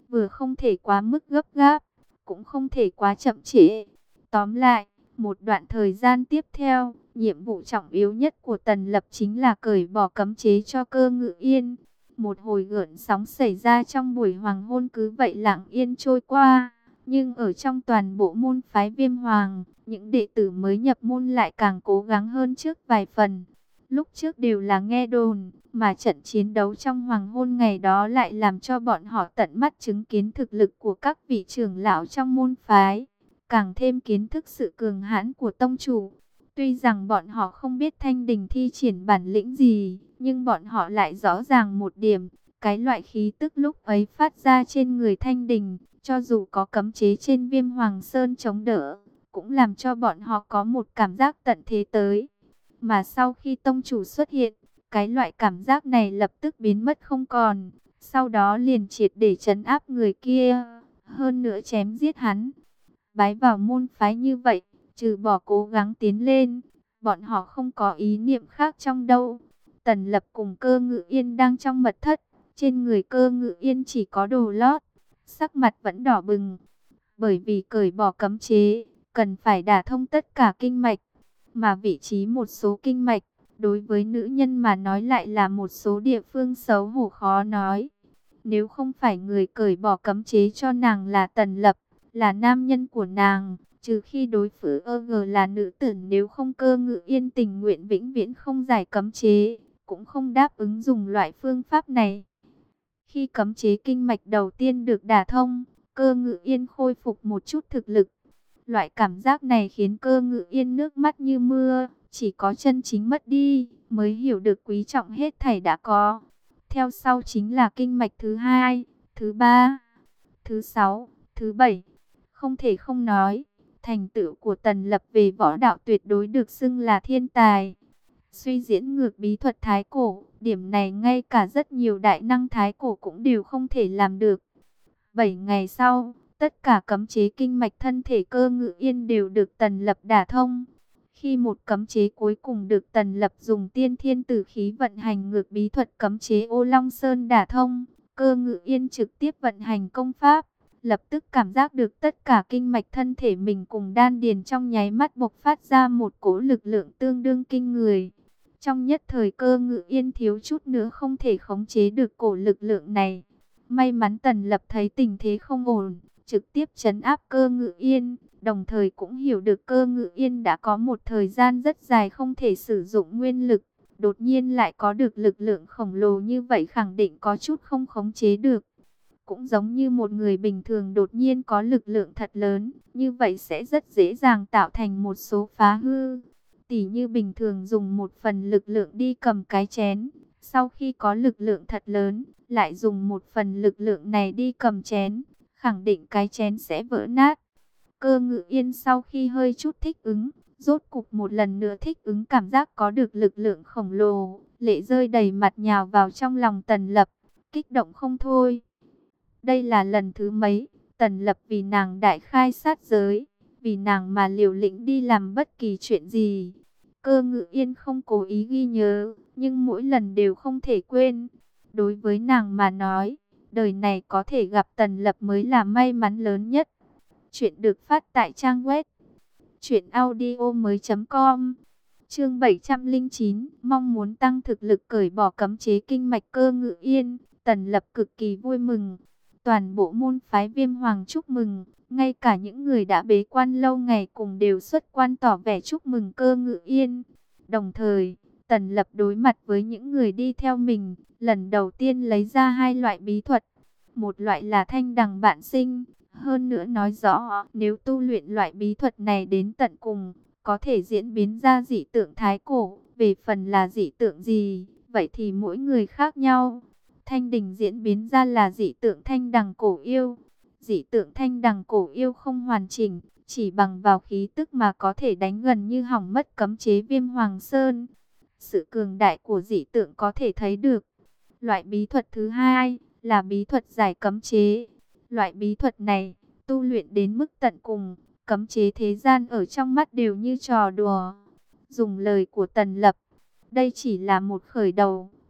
vừa không thể quá mức gấp gáp, cũng không thể quá chậm trễ. Tóm lại, một đoạn thời gian tiếp theo, nhiệm vụ trọng yếu nhất của Tần Lập chính là cởi bỏ cấm chế cho Cơ Ngự Yên. Một hồi gợn sóng xảy ra trong buổi hoàng hôn cứ vậy lặng yên trôi qua. Nhưng ở trong toàn bộ môn phái Viêm Hoàng, những đệ tử mới nhập môn lại càng cố gắng hơn trước vài phần. Lúc trước đều là nghe đồn, mà trận chiến đấu trong hoàng hôn ngày đó lại làm cho bọn họ tận mắt chứng kiến thực lực của các vị trưởng lão trong môn phái, càng thêm kiến thức sự cường hãn của tông chủ. Tuy rằng bọn họ không biết Thanh Đình thi triển bản lĩnh gì, nhưng bọn họ lại rõ ràng một điểm, cái loại khí tức lúc ấy phát ra trên người Thanh Đình, cho dù có cấm chế trên Viêm Hoàng Sơn chống đỡ, cũng làm cho bọn họ có một cảm giác tận thế tới. Mà sau khi tông chủ xuất hiện, cái loại cảm giác này lập tức biến mất không còn, sau đó liền triệt để trấn áp người kia, hơn nữa chém giết hắn. Bái vào môn phái như vậy, trừ bỏ cố gắng tiến lên, bọn họ không có ý niệm khác trong đâu. Tần Lập cùng Cơ Ngự Yên đang trong mật thất, trên người Cơ Ngự Yên chỉ có đồ lót, sắc mặt vẫn đỏ bừng, bởi vì cởi bỏ cấm chế, cần phải đả thông tất cả kinh mạch, mà vị trí một số kinh mạch, đối với nữ nhân mà nói lại là một số địa phương xấu hổ khó nói. Nếu không phải người cởi bỏ cấm chế cho nàng là Tần Lập, là nam nhân của nàng, trừ khi đối phương ơ gờ là nữ tử, nếu không Cơ Ngự Yên tình nguyện vĩnh viễn không giải cấm chế, cũng không đáp ứng dùng loại phương pháp này. Khi cấm chế kinh mạch đầu tiên được đả thông, Cơ Ngự Yên khôi phục một chút thực lực. Loại cảm giác này khiến Cơ Ngự Yên nước mắt như mưa, chỉ có chân chính mất đi, mới hiểu được quý trọng hết thảy đã có. Theo sau chính là kinh mạch thứ hai, thứ ba, thứ sáu, thứ bảy. Không thể không nói, thành tựu của Tần Lập về võ đạo tuyệt đối được xưng là thiên tài. Suy diễn ngược bí thuật thái cổ, điểm này ngay cả rất nhiều đại năng thái cổ cũng đều không thể làm được. Bảy ngày sau, tất cả cấm chế kinh mạch thân thể Cơ Ngự Yên đều được Tần Lập đả thông. Khi một cấm chế cuối cùng được Tần Lập dùng tiên thiên tử khí vận hành ngược bí thuật cấm chế Ô Long Sơn đả thông, Cơ Ngự Yên trực tiếp vận hành công pháp, lập tức cảm giác được tất cả kinh mạch thân thể mình cùng đan điền trong nháy mắt bộc phát ra một cỗ lực lượng tương đương kinh người. Trong nhất thời Cơ Ngự Yên thiếu chút nữa không thể khống chế được cổ lực lượng này. May mắn Tần Lập thấy tình thế không ổn, trực tiếp trấn áp Cơ Ngự Yên, đồng thời cũng hiểu được Cơ Ngự Yên đã có một thời gian rất dài không thể sử dụng nguyên lực, đột nhiên lại có được lực lượng khổng lồ như vậy khẳng định có chút không khống chế được. Cũng giống như một người bình thường đột nhiên có lực lượng thật lớn, như vậy sẽ rất dễ dàng tạo thành một số phá hư. Tỉ như bình thường dùng một phần lực lượng đi cầm cái chén, sau khi có lực lượng thật lớn, lại dùng một phần lực lượng này đi cầm chén, khẳng định cái chén sẽ vỡ nát. Cơ Ngự Yên sau khi hơi chút thích ứng, rốt cục một lần nữa thích ứng cảm giác có được lực lượng khổng lồ, lệ rơi đầy mặt nhào vào trong lòng Tần Lập, kích động không thôi. Đây là lần thứ mấy, Tần Lập vì nàng đại khai sát giới, vì nàng mà liều lĩnh đi làm bất kỳ chuyện gì. Cơ Ngự Yên không cố ý ghi nhớ, nhưng mỗi lần đều không thể quên. Đối với nàng mà nói, đời này có thể gặp Tần Lập mới là may mắn lớn nhất. Chuyện được phát tại trang web truyện audio mới chấm com. Chương bảy trăm lẻ chín, mong muốn tăng thực lực cởi bỏ cấm chế kinh mạch Cơ Ngự Yên, Tần Lập cực kỳ vui mừng. Toàn bộ môn phái Viêm Hoàng chúc mừng, ngay cả những người đã bế quan lâu ngày cùng đều xuất quan tỏ vẻ chúc mừng Cơ Ngự Yên. Đồng thời, Tần Lập đối mặt với những người đi theo mình, lần đầu tiên lấy ra hai loại bí thuật. Một loại là thanh đằng vạn sinh, hơn nữa nói rõ nếu tu luyện loại bí thuật này đến tận cùng, có thể diễn biến ra dị tượng thái cổ. Về phần là dị tượng gì, vậy thì mỗi người khác nhau. Thanh đình diễn biến ra là dị tượng thanh đằng cổ yêu. Dị tượng thanh đằng cổ yêu không hoàn chỉnh, chỉ bằng vào khí tức mà có thể đánh gần như hỏng mất cấm chế Viêm Hoàng Sơn. Sự cường đại của dị tượng có thể thấy được. Loại bí thuật thứ hai là bí thuật giải cấm chế. Loại bí thuật này tu luyện đến mức tận cùng, cấm chế thế gian ở trong mắt đều như trò đùa. Dùng lời của Tần Lập, đây chỉ là một khởi đầu,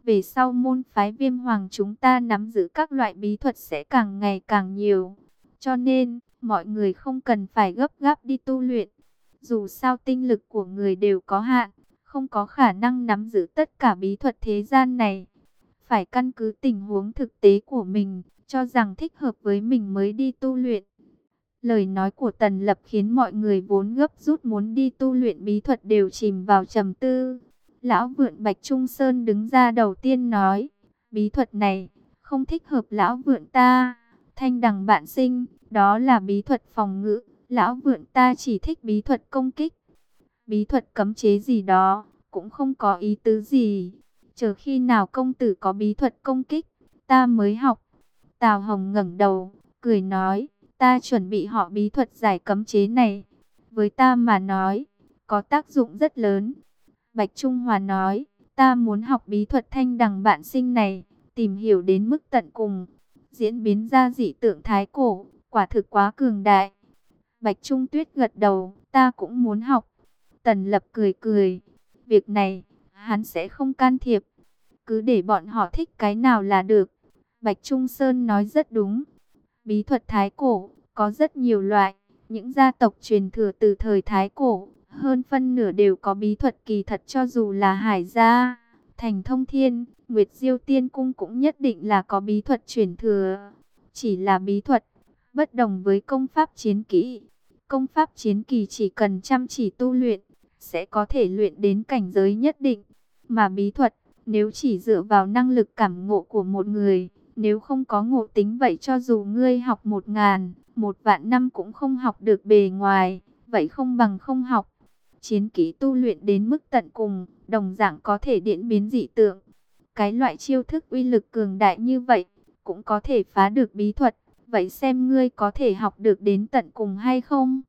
Về sau môn phái Viêm Hoàng chúng ta nắm giữ các loại bí thuật sẽ càng ngày càng nhiều. Cho nên, mọi người không cần phải gấp gáp đi tu luyện. Dù sao tinh lực của người đều có hạn, không có khả năng nắm giữ tất cả bí thuật thế gian này. Phải căn cứ tình huống thực tế của mình, cho rằng thích hợp với mình mới đi tu luyện. Lời nói của Tần Lập khiến mọi người vốn gấp rút muốn đi tu luyện bí thuật đều chìm vào trầm tư. Lão Vượn Bạch Trung Sơn đứng ra đầu tiên nói, bí thuật này không thích hợp lão Vượn ta. Thanh Đằng bạn sinh, đó là bí thuật phòng ngự, lão Vượn ta chỉ thích bí thuật công kích. Bí thuật cấm chế gì đó, cũng không có ý tứ gì. Chờ khi nào công tử có bí thuật công kích, ta mới học. Tào Hồng ngẩng đầu, cười nói, ta chuẩn bị họ bí thuật giải cấm chế này. Với ta mà nói, có tác dụng rất lớn. Bạch Trung Hòa nói, ta muốn học bí thuật Thanh Đằng bạn sinh này, tìm hiểu đến mức tận cùng. Diễn biến ra dị tượng thái cổ, quả thực quá cường đại. Bạch Trung Tuyết gật đầu, ta cũng muốn học. Tần Lập cười cười, việc này, hắn sẽ không can thiệp. Cứ để bọn họ thích cái nào là được. Bạch Trung Sơn nói rất đúng. Bí thuật thái cổ, có rất nhiều loại. Những gia tộc truyền thừa từ thời thái cổ, hơn phân nửa đều có bí thuật kỳ thật, cho dù là Hải gia, Thành Thông Thiên, Nguyệt Diêu Tiên Cung cũng nhất định là có bí thuật truyền thừa. Chỉ là bí thuật, bất đồng với công pháp chiến kỹ. Công pháp chiến kỳ chỉ cần chăm chỉ tu luyện, sẽ có thể luyện đến cảnh giới nhất định. Mà bí thuật, nếu chỉ dựa vào năng lực cảm ngộ của một người, nếu không có ngộ tính vậy cho dù ngươi học một ngàn, một vạn năm cũng không học được bề ngoài, vậy không bằng không học. Chiến kỹ tu luyện đến mức tận cùng, đồng dạng có thể diễn biến dị tượng. Cái loại chiêu thức uy lực cường đại như vậy, cũng có thể phá được bí thuật. Vậy xem ngươi có thể học được đến tận cùng hay không?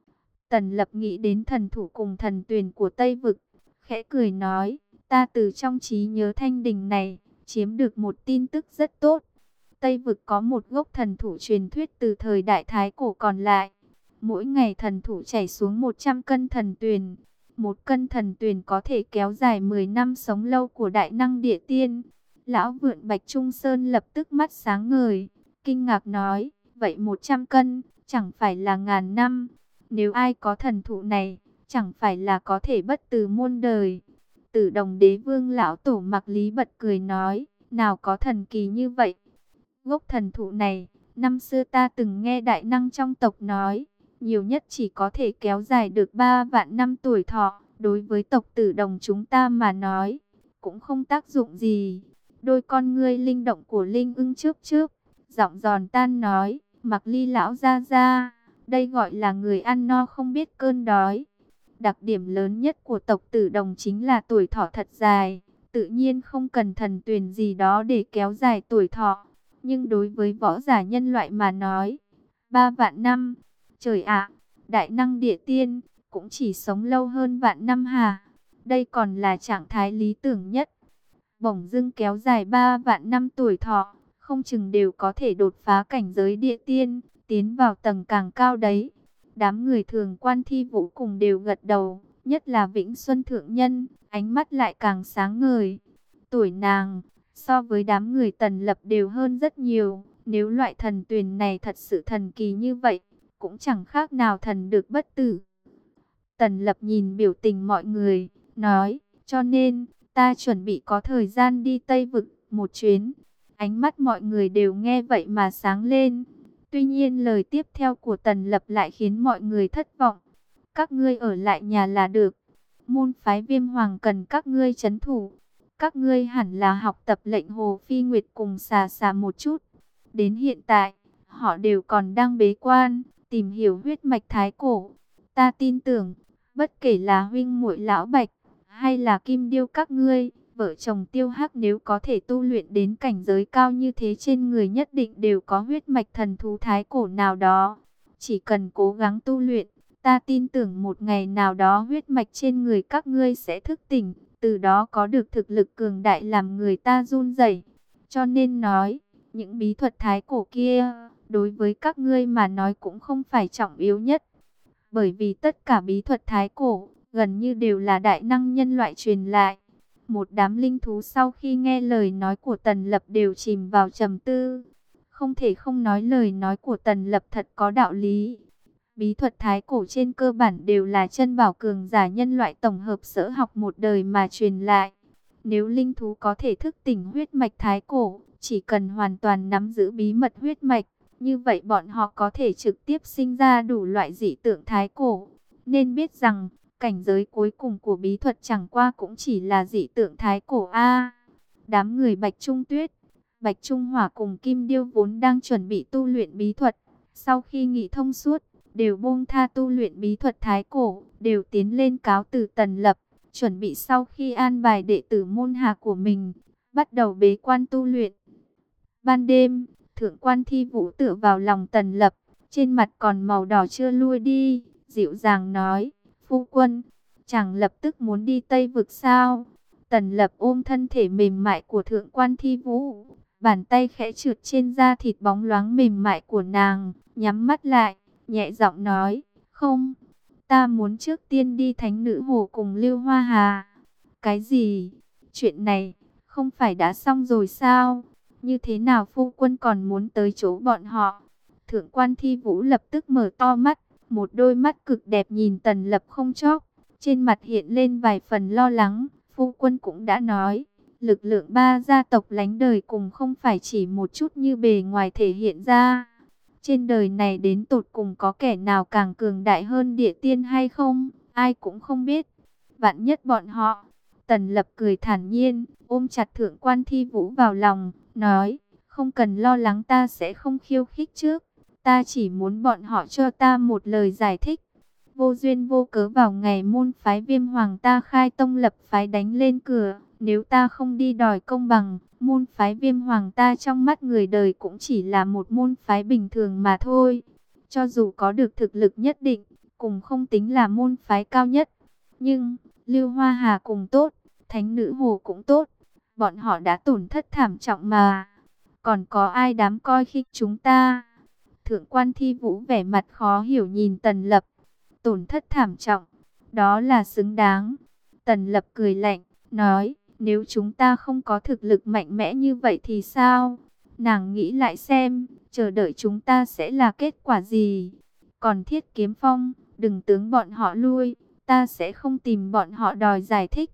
Tần Lập nghĩ đến thần thủ cùng thần tuyền của Tây Vực, khẽ cười nói, ta từ trong trí nhớ Thanh Đình này, chiếm được một tin tức rất tốt. Tây Vực có một gốc thần thủ truyền thuyết từ thời đại Thái Cổ còn lại. Mỗi ngày thần thủ chảy xuống một trăm cân thần tuyền. Một cân thần tuyền có thể kéo dài mười năm sống lâu của đại năng địa tiên. Lão Vượn Bạch Trung Sơn lập tức mắt sáng ngời, kinh ngạc nói, vậy một trăm cân, chẳng phải là ngàn năm. Nếu ai có thần thụ này, chẳng phải là có thể bất tử muôn đời. Tử Đồng Đế Vương lão tổ Mặc Lý bật cười nói, nào có thần kỳ như vậy. Gốc thần thụ này, năm xưa ta từng nghe đại năng trong tộc nói, nhiều nhất chỉ có thể kéo dài được ba vạn năm tuổi thọ. Đối với tộc Tử Đồng chúng ta mà nói, cũng không tác dụng gì. Đôi con ngươi linh động của Linh Ưng chớp chớp, giọng giòn tan nói, Mặc Ly lão gia gia, đây gọi là người ăn no không biết cơn đói. Đặc điểm lớn nhất của tộc Tử Đồng chính là tuổi thọ thật dài, tự nhiên không cần thần tuyền gì đó để kéo dài tuổi thọ. Nhưng đối với võ giả nhân loại mà nói, ba vạn năm, trời ạ, đại năng địa tiên cũng chỉ sống lâu hơn vạn năm hà. Đây còn là trạng thái lý tưởng nhất. Bỗng dưng kéo dài ba vạn năm tuổi thọ, không chừng đều có thể đột phá cảnh giới địa tiên, tiến vào tầng càng cao đấy. Đám người thường quan thi vũ cùng đều gật đầu, nhất là Vĩnh Xuân Thượng Nhân, ánh mắt lại càng sáng ngời. Tuổi nàng, so với đám người Tần Lập đều hơn rất nhiều, nếu loại thần tuyền này thật sự thần kỳ như vậy, cũng chẳng khác nào thần được bất tử. Tần Lập nhìn biểu tình mọi người, nói, cho nên, ta chuẩn bị có thời gian đi Tây Vực một chuyến. Ánh mắt mọi người đều nghe vậy mà sáng lên. Tuy nhiên lời tiếp theo của Tần Lập lại khiến mọi người thất vọng. Các ngươi ở lại nhà là được. Môn phái Viêm Hoàng cần các ngươi trấn thủ. Các ngươi hẳn là học tập lệnh Hồ Phi Nguyệt cùng xà xà một chút. Đến hiện tại, họ đều còn đang bế quan, tìm hiểu huyết mạch thái cổ. Ta tin tưởng, bất kể là huynh muội lão Bạch, hay là Kim Điêu các ngươi, vợ chồng Tiêu Hắc nếu có thể tu luyện đến cảnh giới cao như thế, trên người nhất định đều có huyết mạch thần thú thái cổ nào đó. Chỉ cần cố gắng tu luyện, ta tin tưởng một ngày nào đó huyết mạch trên người các ngươi sẽ thức tỉnh, từ đó có được thực lực cường đại làm người ta run rẩy. Cho nên nói, những bí thuật thái cổ kia, đối với các ngươi mà nói cũng không phải trọng yếu nhất. Bởi vì tất cả bí thuật thái cổ, gần như đều là đại năng nhân loại truyền lại. Một đám linh thú sau khi nghe lời nói của Tần Lập đều chìm vào trầm tư. Không thể không nói lời nói của Tần Lập thật có đạo lý. Bí thuật thái cổ trên cơ bản đều là chân bảo cường giả nhân loại tổng hợp sở học một đời mà truyền lại. Nếu linh thú có thể thức tỉnh huyết mạch thái cổ, chỉ cần hoàn toàn nắm giữ bí mật huyết mạch, như vậy bọn họ có thể trực tiếp sinh ra đủ loại dị tượng thái cổ. Nên biết rằng, cảnh giới cuối cùng của bí thuật chẳng qua cũng chỉ là dị tượng thái cổ A. Đám người Bạch Trung Tuyết, Bạch Trung Hỏa cùng Kim Điêu vốn đang chuẩn bị tu luyện bí thuật. Sau khi nghĩ thông suốt, đều buông tha tu luyện bí thuật thái cổ, đều tiến lên cáo từ Tần Lập, chuẩn bị sau khi an bài đệ tử môn hạ của mình, bắt đầu bế quan tu luyện. Ban đêm, Thượng quan Thi Vũ tựa vào lòng Tần Lập, trên mặt còn màu đỏ chưa lui đi, dịu dàng nói, phu quân, chàng lập tức muốn đi Tây Vực sao? Tần Lập ôm thân thể mềm mại của Thượng quan Thi Vũ, bàn tay khẽ trượt trên da thịt bóng loáng mềm mại của nàng, nhắm mắt lại, nhẹ giọng nói, không, ta muốn trước tiên đi Thánh Nữ Hồ cùng Lưu Hoa Hà. Cái gì? Chuyện này, không phải đã xong rồi sao? Như thế nào phu quân còn muốn tới chỗ bọn họ? Thượng quan Thi Vũ lập tức mở to mắt, một đôi mắt cực đẹp nhìn Tần Lập không chớp, trên mặt hiện lên vài phần lo lắng. Phu quân cũng đã nói, lực lượng ba gia tộc lánh đời cùng không phải chỉ một chút như bề ngoài thể hiện ra. Trên đời này đến tột cùng có kẻ nào càng cường đại hơn địa tiên hay không, ai cũng không biết. Vạn nhất bọn họ. Tần Lập cười thản nhiên, ôm chặt Thượng quan Thi Vũ vào lòng, nói, không cần lo lắng, ta sẽ không khiêu khích trước. Ta chỉ muốn bọn họ cho ta một lời giải thích. Vô duyên vô cớ vào ngày môn phái Viêm Hoàng ta khai tông lập phái đánh lên cửa. Nếu ta không đi đòi công bằng, môn phái Viêm Hoàng ta trong mắt người đời cũng chỉ là một môn phái bình thường mà thôi. Cho dù có được thực lực nhất định, cũng không tính là môn phái cao nhất. Nhưng, Lưu Hoa Hà cũng tốt, Thánh Nữ Hồ cũng tốt. Bọn họ đã tổn thất thảm trọng mà. Còn có ai dám coi khích chúng ta? Thượng quan Thi Vũ vẻ mặt khó hiểu nhìn Tần Lập. Tổn thất thảm trọng, đó là xứng đáng. Tần Lập cười lạnh, nói, nếu chúng ta không có thực lực mạnh mẽ như vậy thì sao? Nàng nghĩ lại xem, chờ đợi chúng ta sẽ là kết quả gì? Còn Thiết Kiếm Phong, đừng tướng bọn họ lui, ta sẽ không tìm bọn họ đòi giải thích.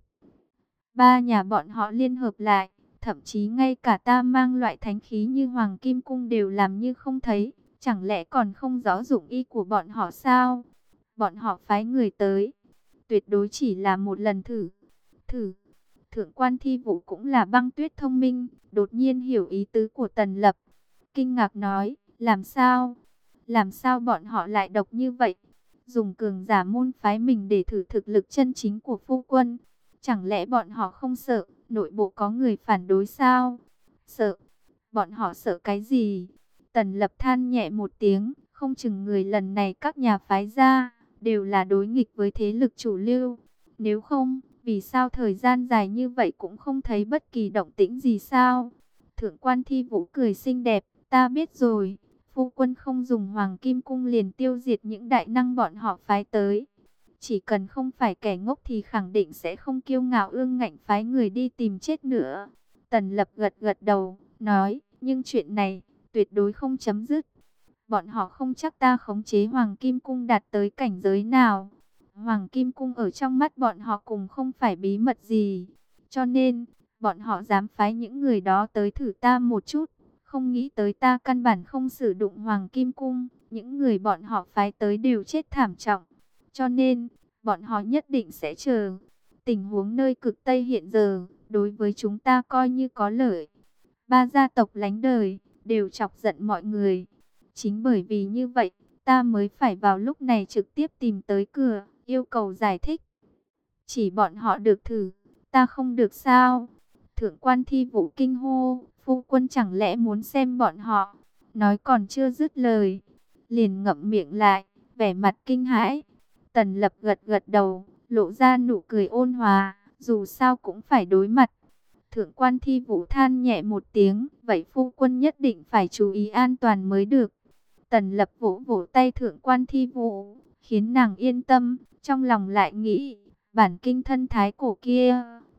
Ba nhà bọn họ liên hợp lại, thậm chí ngay cả ta mang loại thánh khí như Hoàng Kim Cung đều làm như không thấy. Chẳng lẽ còn không rõ dụng ý của bọn họ sao? Bọn họ phái người tới, tuyệt đối chỉ là một lần thử. Thử. Thượng quan Thi Vũ cũng là băng tuyết thông minh, đột nhiên hiểu ý tứ của Tần Lập. Kinh ngạc nói, làm sao? Làm sao bọn họ lại độc như vậy? Dùng cường giả môn phái mình để thử thực lực chân chính của phu quân. Chẳng lẽ bọn họ không sợ, nội bộ có người phản đối sao? Sợ. Bọn họ sợ cái gì? Tần Lập than nhẹ một tiếng, không chừng người lần này các nhà phái ra, đều là đối nghịch với thế lực chủ lưu. Nếu không, vì sao thời gian dài như vậy cũng không thấy bất kỳ động tĩnh gì sao? Thượng quan Thi Vũ cười xinh đẹp, ta biết rồi, phu quân không dùng Hoàng Kim Cung liền tiêu diệt những đại năng bọn họ phái tới. Chỉ cần không phải kẻ ngốc thì khẳng định sẽ không kiêu ngạo ương ngạnh phái người đi tìm chết nữa. Tần Lập gật gật đầu, nói, nhưng chuyện này tuyệt đối không chấm dứt. Bọn họ không chắc ta khống chế Hoàng Kim Cung đạt tới cảnh giới nào. Hoàng Kim Cung ở trong mắt bọn họ cùng không phải bí mật gì. Cho nên, bọn họ dám phái những người đó tới thử ta một chút. Không nghĩ tới ta căn bản không sử dụng Hoàng Kim Cung. Những người bọn họ phái tới đều chết thảm trọng. Cho nên, bọn họ nhất định sẽ chờ. Tình huống nơi cực Tây hiện giờ, đối với chúng ta coi như có lợi. Ba gia tộc lánh đời, đều chọc giận mọi người. Chính bởi vì như vậy, ta mới phải vào lúc này trực tiếp tìm tới cửa, yêu cầu giải thích. Chỉ bọn họ được thử, ta không được sao? Thượng quan Thi Vũ kinh hô, phu quân chẳng lẽ muốn xem bọn họ? Nói còn chưa dứt lời, liền ngậm miệng lại, vẻ mặt kinh hãi. Tần Lập gật gật đầu, lộ ra nụ cười ôn hòa, dù sao cũng phải đối mặt. Thượng quan Thi Vũ than nhẹ một tiếng, vậy phu quân nhất định phải chú ý an toàn mới được. Tần Lập vỗ vỗ tay Thượng quan Thi Vũ, khiến nàng yên tâm, trong lòng lại nghĩ, bản kinh thân thái cổ kia,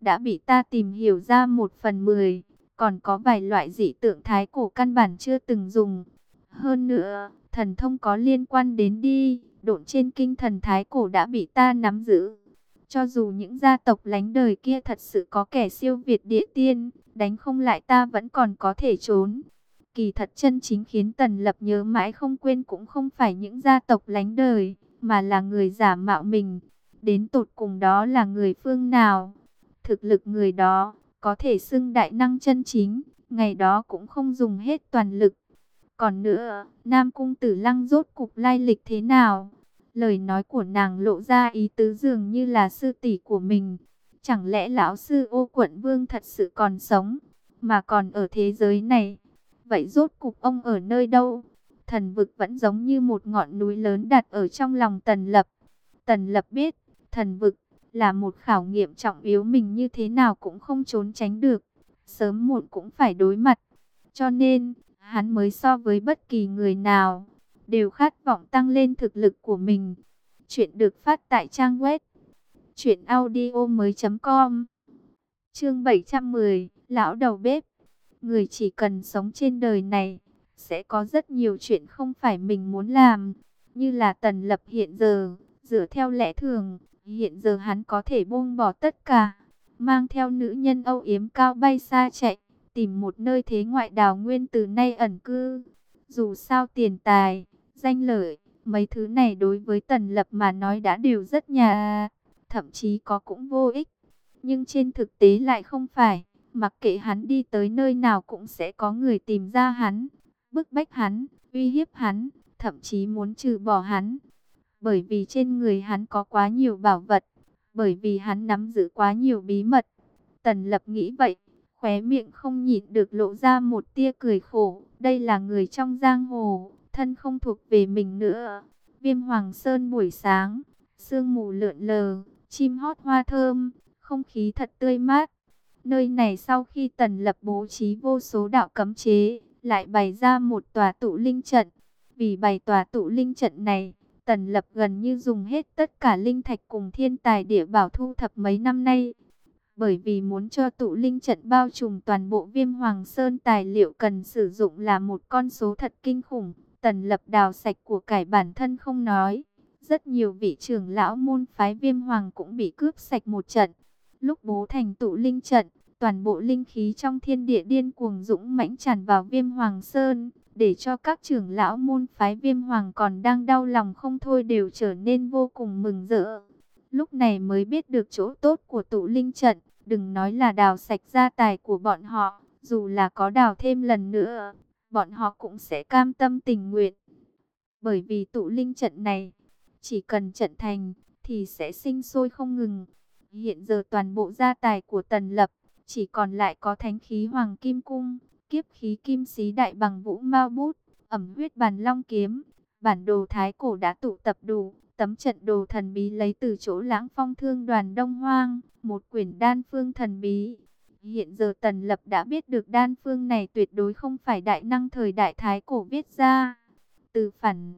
đã bị ta tìm hiểu ra một phần mười. Còn có vài loại dị tượng thái cổ căn bản chưa từng dùng. Hơn nữa, thần thông có liên quan đến đi, độn trên kinh thần thái cổ đã bị ta nắm giữ. Cho dù những gia tộc lánh đời kia thật sự có kẻ siêu việt địa tiên, đánh không lại ta vẫn còn có thể trốn. Kỳ thật chân chính khiến Tần Lập nhớ mãi không quên cũng không phải những gia tộc lánh đời, mà là người giả mạo mình. Đến tột cùng đó là người phương nào? Thực lực người đó có thể xưng đại năng chân chính, ngày đó cũng không dùng hết toàn lực. Còn nữa, Nam Cung Tử Lăng rốt cục lai lịch thế nào? Lời nói của nàng lộ ra ý tứ dường như là sư tỷ của mình. Chẳng lẽ lão sư Ô Quận Vương thật sự còn sống, mà còn ở thế giới này? Vậy rốt cục ông ở nơi đâu? Thần vực vẫn giống như một ngọn núi lớn đặt ở trong lòng Tần Lập. Tần Lập biết, thần vực là một khảo nghiệm trọng yếu mình như thế nào cũng không trốn tránh được. Sớm muộn cũng phải đối mặt. Cho nên, hắn mới so với bất kỳ người nào, đều khát vọng tăng lên thực lực của mình. Chuyện được phát tại trang web truyện audio mới chấm com. Chương bảy trăm mười, Lão đầu bếp. Người chỉ cần sống trên đời này, sẽ có rất nhiều chuyện không phải mình muốn làm. Như là Tần Lập hiện giờ, dựa theo lẽ thường, hiện giờ hắn có thể buông bỏ tất cả, mang theo nữ nhân âu yếm cao bay xa chạy, tìm một nơi thế ngoại đào nguyên từ nay ẩn cư. Dù sao tiền tài, danh lợi, mấy thứ này đối với Tần Lập mà nói đã đều rất nhà, thậm chí có cũng vô ích. Nhưng trên thực tế lại không phải, mặc kệ hắn đi tới nơi nào cũng sẽ có người tìm ra hắn, bức bách hắn, uy hiếp hắn, thậm chí muốn trừ bỏ hắn. Bởi vì trên người hắn có quá nhiều bảo vật, bởi vì hắn nắm giữ quá nhiều bí mật. Tần Lập nghĩ vậy, khóe miệng không nhịn được lộ ra một tia cười khổ. Đây là người trong giang hồ, thân không thuộc về mình nữa. Viêm Hoàng Sơn buổi sáng, sương mù lượn lờ, chim hót hoa thơm, không khí thật tươi mát. Nơi này sau khi Tần Lập bố trí vô số đạo cấm chế, lại bày ra một tòa tụ linh trận. Vì bày tòa tụ linh trận này, Tần Lập gần như dùng hết tất cả linh thạch cùng thiên tài địa bảo thu thập mấy năm nay. Bởi vì muốn cho tụ linh trận bao trùm toàn bộ Viêm Hoàng Sơn, tài liệu cần sử dụng là một con số thật kinh khủng. Tần Lập đào sạch của cải bản thân không nói, rất nhiều vị trưởng lão môn phái Viêm Hoàng cũng bị cướp sạch một trận. Lúc bố thành tụ linh trận, toàn bộ linh khí trong thiên địa điên cuồng dũng mãnh tràn vào Viêm Hoàng Sơn, để cho các trưởng lão môn phái Viêm Hoàng còn đang đau lòng không thôi đều trở nên vô cùng mừng rỡ. Lúc này mới biết được chỗ tốt của tụ linh trận, đừng nói là đào sạch gia tài của bọn họ, dù là có đào thêm lần nữa, bọn họ cũng sẽ cam tâm tình nguyện. Bởi vì tụ linh trận này, chỉ cần trận thành, thì sẽ sinh sôi không ngừng. Hiện giờ toàn bộ gia tài của Tần Lập, chỉ còn lại có thánh khí Hoàng Kim Cung, kiếp khí Kim Xí Đại Bằng Vũ Mao Bút, ẩm huyết Bàn Long Kiếm, bản đồ thái cổ đã tụ tập đủ. Tấm trận đồ thần bí lấy từ chỗ Lãng Phong Thương Đoàn Đông Hoang, một quyển đan phương thần bí. Hiện giờ Tần Lập đã biết được đan phương này tuyệt đối không phải đại năng thời đại thái cổ viết ra. Từ phản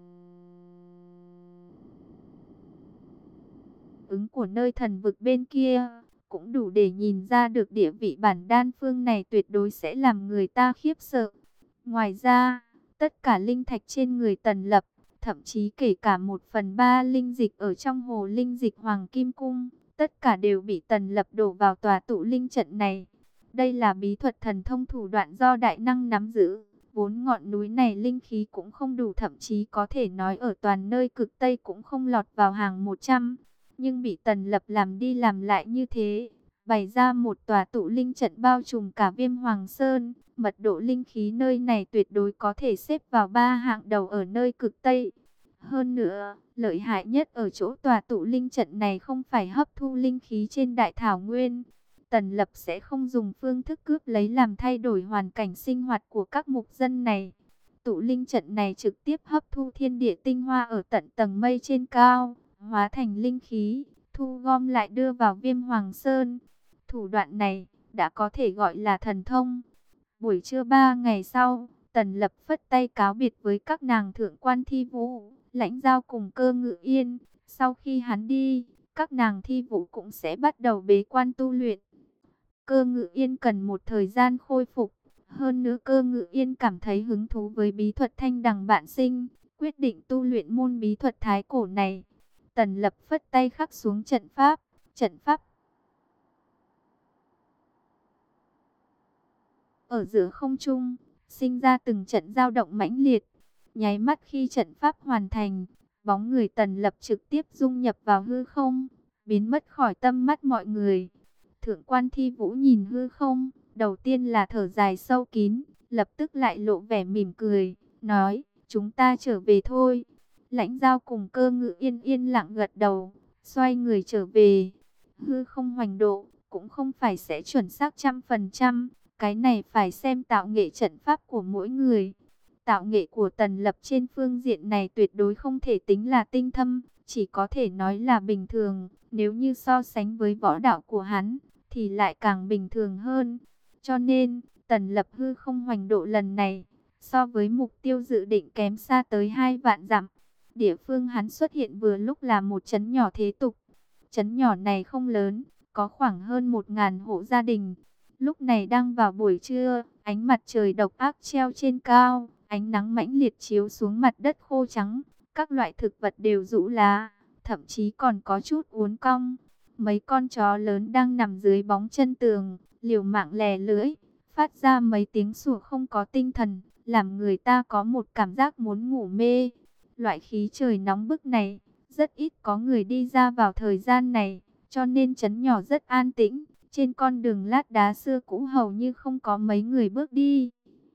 ứng của nơi thần vực bên kia, cũng đủ để nhìn ra được địa vị bản đan phương này tuyệt đối sẽ làm người ta khiếp sợ. Ngoài ra, tất cả linh thạch trên người Tần Lập, thậm chí kể cả một phần ba linh dịch ở trong hồ linh dịch Hoàng Kim Cung, tất cả đều bị Tần Lập đổ vào tòa tụ linh trận này. Đây là bí thuật thần thông thủ đoạn do đại năng nắm giữ. Vốn ngọn núi này linh khí cũng không đủ, thậm chí có thể nói ở toàn nơi cực Tây cũng không lọt vào hàng một trăm. Nhưng bị Tần Lập làm đi làm lại như thế, bày ra một tòa tụ linh trận bao trùm cả Viêm Hoàng Sơn. Mật độ linh khí nơi này tuyệt đối có thể xếp vào ba hạng đầu ở nơi cực Tây. Hơn nữa, lợi hại nhất ở chỗ tòa tụ linh trận này không phải hấp thu linh khí trên đại thảo nguyên. Tần Lập sẽ không dùng phương thức cướp lấy làm thay đổi hoàn cảnh sinh hoạt của các mục dân này. Tụ linh trận này trực tiếp hấp thu thiên địa tinh hoa ở tận tầng mây trên cao, hóa thành linh khí, thu gom lại đưa vào Viêm Hoàng Sơn. Thủ đoạn này đã có thể gọi là thần thông. Buổi trưa ba ngày sau, Tần Lập phất tay cáo biệt với các nàng thượng quan Thi Vũ, Lãnh Giao cùng Cơ Ngự Yên. Sau khi hắn đi, các nàng Thi Vũ cũng sẽ bắt đầu bế quan tu luyện. Cơ Ngự Yên cần một thời gian khôi phục. Hơn nữa Cơ Ngự Yên cảm thấy hứng thú với bí thuật thanh đằng vạn sinh, quyết định tu luyện môn bí thuật thái cổ này. Tần Lập phất tay khắc xuống trận pháp, trận pháp ở giữa không trung, sinh ra từng trận dao động mãnh liệt. Nháy mắt khi trận pháp hoàn thành, bóng người Tần Lập trực tiếp dung nhập vào hư không, biến mất khỏi tâm mắt mọi người. Thượng quan Thi Vũ nhìn hư không, đầu tiên là thở dài sâu kín, lập tức lại lộ vẻ mỉm cười, nói, chúng ta trở về thôi. Lãnh Giao cùng Cơ Ngự Yên yên lặng gật đầu, xoay người trở về. Hư không hoành độ, cũng không phải sẽ chuẩn xác trăm phần trăm, cái này phải xem tạo nghệ trận pháp của mỗi người. Tạo nghệ của Tần Lập trên phương diện này tuyệt đối không thể tính là tinh thâm, chỉ có thể nói là bình thường. Nếu như so sánh với võ đạo của hắn, thì lại càng bình thường hơn. Cho nên, Tần Lập hư không hoành độ lần này, so với mục tiêu dự định kém xa tới hai vạn dặm. Địa phương hắn xuất hiện vừa lúc là một trấn nhỏ thế tục. Trấn nhỏ này không lớn, có khoảng hơn một ngàn hộ gia đình. Lúc này đang vào buổi trưa, ánh mặt trời độc ác treo trên cao, ánh nắng mãnh liệt chiếu xuống mặt đất khô trắng. Các loại thực vật đều rũ lá, thậm chí còn có chút uốn cong. Mấy con chó lớn đang nằm dưới bóng chân tường, liều mạng lè lưỡi, phát ra mấy tiếng sủa không có tinh thần, làm người ta có một cảm giác muốn ngủ mê. Loại khí trời nóng bức này, rất ít có người đi ra vào thời gian này, cho nên trấn nhỏ rất an tĩnh. Trên con đường lát đá xưa cũ hầu như không có mấy người bước đi.